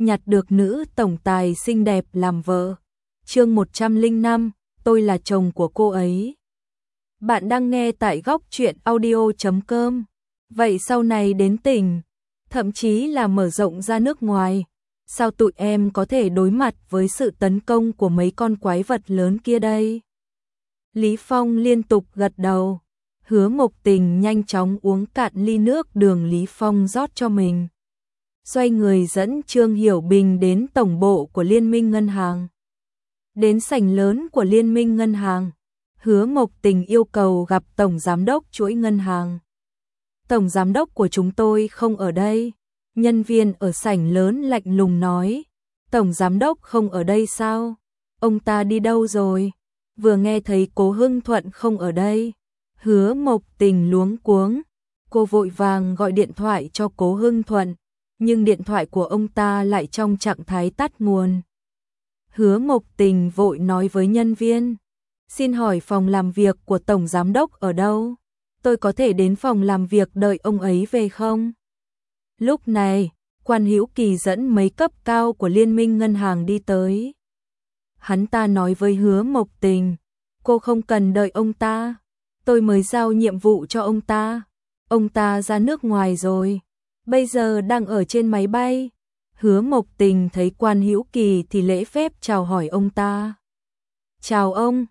nhặt được nữ tổng tài xinh đẹp làm vợ. Chương 105, tôi là chồng của cô ấy. Bạn đang nghe tại góc truyện audio.com. Vậy sau này đến tỉnh, thậm chí là mở rộng ra nước ngoài, sao tụi em có thể đối mặt với sự tấn công của mấy con quái vật lớn kia đây? Lý Phong liên tục gật đầu. Hứa Mộc Tình nhanh chóng uống cạn ly nước đường Lý Phong rót cho mình. Xoay người dẫn Trương Hiểu Bình đến tổng bộ của Liên minh Ngân hàng. Đến sảnh lớn của Liên minh Ngân hàng, Hứa Mộc Tình yêu cầu gặp Tổng Giám đốc chuỗi ngân hàng. Tổng Giám đốc của chúng tôi không ở đây. Nhân viên ở sảnh lớn lạnh lùng nói. Tổng Giám đốc không ở đây sao? Ông ta đi đâu rồi? Vừa nghe thấy Cố Hưng Thuận không ở đây, Hứa Mộc Tình luống cuống. Cô vội vàng gọi điện thoại cho Cố Hưng Thuận, nhưng điện thoại của ông ta lại trong trạng thái tắt nguồn. Hứa Mộc Tình vội nói với nhân viên, xin hỏi phòng làm việc của Tổng Giám đốc ở đâu? Tôi có thể đến phòng làm việc đợi ông ấy về không? Lúc này, Quan Hữu Kỳ dẫn mấy cấp cao của Liên minh Ngân hàng đi tới. Hắn ta nói với Hứa Mộc Tình, cô không cần đợi ông ta, tôi mới giao nhiệm vụ cho ông ta ra nước ngoài rồi, bây giờ đang ở trên máy bay. Hứa Mộc Tình thấy Quan Hữu Kỳ thì lễ phép chào hỏi ông ta. Chào ông,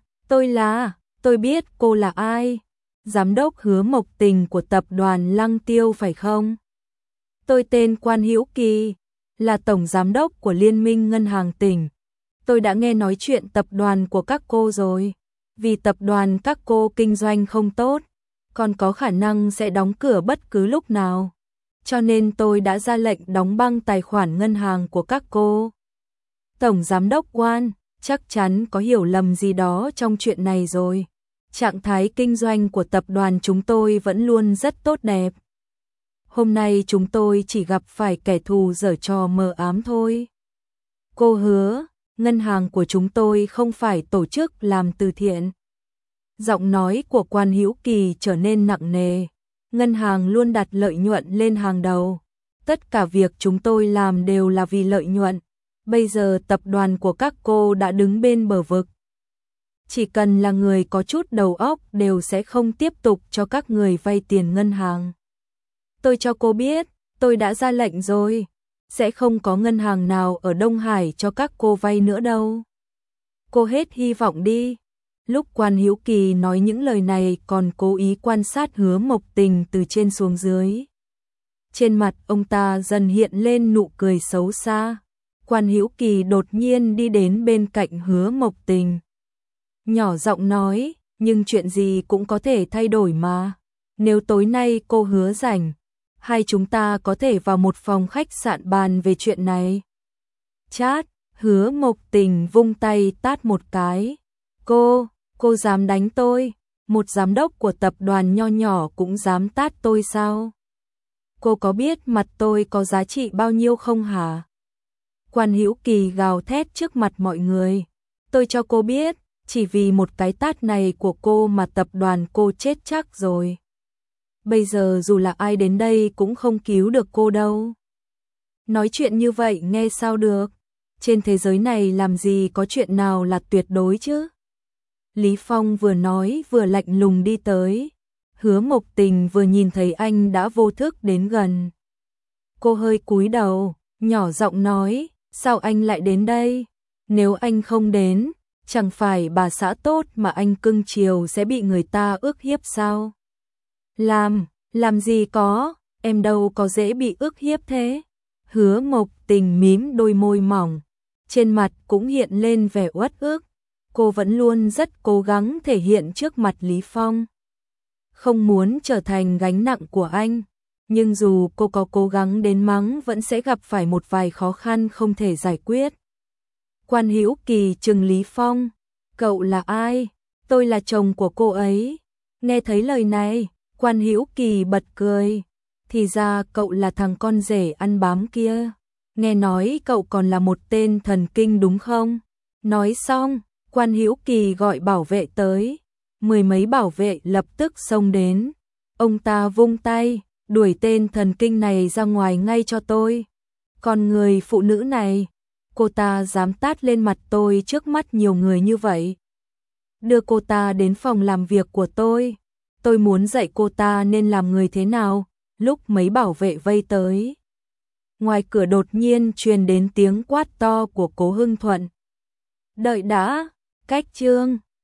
tôi biết cô là ai, Giám đốc Hứa Mộc Tình của tập đoàn Lăng Tiêu phải không? Tôi tên Quan Hữu Kỳ, là Tổng Giám đốc của Liên minh Ngân hàng tỉnh. Tôi đã nghe nói chuyện tập đoàn của các cô rồi, vì tập đoàn các cô kinh doanh không tốt, còn có khả năng sẽ đóng cửa bất cứ lúc nào. Cho nên tôi đã ra lệnh đóng băng tài khoản ngân hàng của các cô. Tổng Giám đốc Quan, chắc chắn có hiểu lầm gì đó trong chuyện này rồi. Trạng thái kinh doanh của tập đoàn chúng tôi vẫn luôn rất tốt đẹp. Hôm nay chúng tôi chỉ gặp phải kẻ thù giở trò mờ ám thôi. Cô Hứa, ngân hàng của chúng tôi không phải tổ chức làm từ thiện. Giọng nói của Quan Hữu Kỳ trở nên nặng nề. Ngân hàng luôn đặt lợi nhuận lên hàng đầu. Tất cả việc chúng tôi làm đều là vì lợi nhuận. Bây giờ tập đoàn của các cô đã đứng bên bờ vực. Chỉ cần là người có chút đầu óc đều sẽ không tiếp tục cho các người vay tiền ngân hàng. Tôi cho cô biết, tôi đã ra lệnh rồi. Sẽ không có ngân hàng nào ở Đông Hải cho các cô vay nữa đâu. Cô hết hy vọng đi. Lúc Quan Hữu Kỳ nói những lời này còn cố ý quan sát Hứa Mộc Tình từ trên xuống dưới. Trên mặt ông ta dần hiện lên nụ cười xấu xa. Quan Hữu Kỳ đột nhiên đi đến bên cạnh Hứa Mộc Tình. Nhỏ giọng nói, nhưng chuyện gì cũng có thể thay đổi mà. Nếu tối nay cô Hứa rảnh, hai chúng ta có thể vào một phòng khách sạn bàn về chuyện này. Chát, Hứa Mộc Tình vung tay tát một cái. Cô dám đánh tôi? Một giám đốc của tập đoàn nho nhỏ cũng dám tát tôi sao? Cô có biết mặt tôi có giá trị bao nhiêu không hả? Quan Hữu Kỳ gào thét trước mặt mọi người. Tôi cho cô biết, chỉ vì một cái tát này của cô mà tập đoàn cô chết chắc rồi. Bây giờ dù là ai đến đây cũng không cứu được cô đâu. Nói chuyện như vậy nghe sao được? Trên thế giới này làm gì có chuyện nào là tuyệt đối chứ? Lý Phong vừa nói vừa lạnh lùng đi tới. Hứa Mộc Tình vừa nhìn thấy anh đã vô thức đến gần. Cô hơi cúi đầu, nhỏ giọng nói, sao anh lại đến đây? Nếu anh không đến, chẳng phải bà xã tốt mà anh cưng chiều sẽ bị người ta ức hiếp sao? Làm gì có, em đâu có dễ bị ức hiếp thế. Hứa Mộc Tình mím đôi môi mỏng, trên mặt cũng hiện lên vẻ uất ức. Cô vẫn luôn rất cố gắng thể hiện trước mặt Lý Phong. Không muốn trở thành gánh nặng của anh, nhưng dù cô có cố gắng đến mắng vẫn sẽ gặp phải một vài khó khăn không thể giải quyết. Quan Hữu Kỳ trừng Lý Phong, cậu là ai? Tôi là chồng của cô ấy. Nghe thấy lời này, Quan Hữu Kỳ bật cười. Thì ra cậu là thằng con rể ăn bám kia. Nghe nói cậu còn là một tên thần kinh đúng không? Nói xong, Quan Hữu Kỳ gọi bảo vệ tới. Mười mấy bảo vệ lập tức xông đến. Ông ta vung tay, đuổi tên thần kinh này ra ngoài ngay cho tôi. Còn người phụ nữ này, cô ta dám tát lên mặt tôi trước mắt nhiều người như vậy. Đưa cô ta đến phòng làm việc của tôi muốn dạy cô ta nên làm người thế nào, lúc mấy bảo vệ vây tới. Ngoài cửa đột nhiên truyền đến tiếng quát to của Cố Hưng Thuận. Đợi đã, cách chương.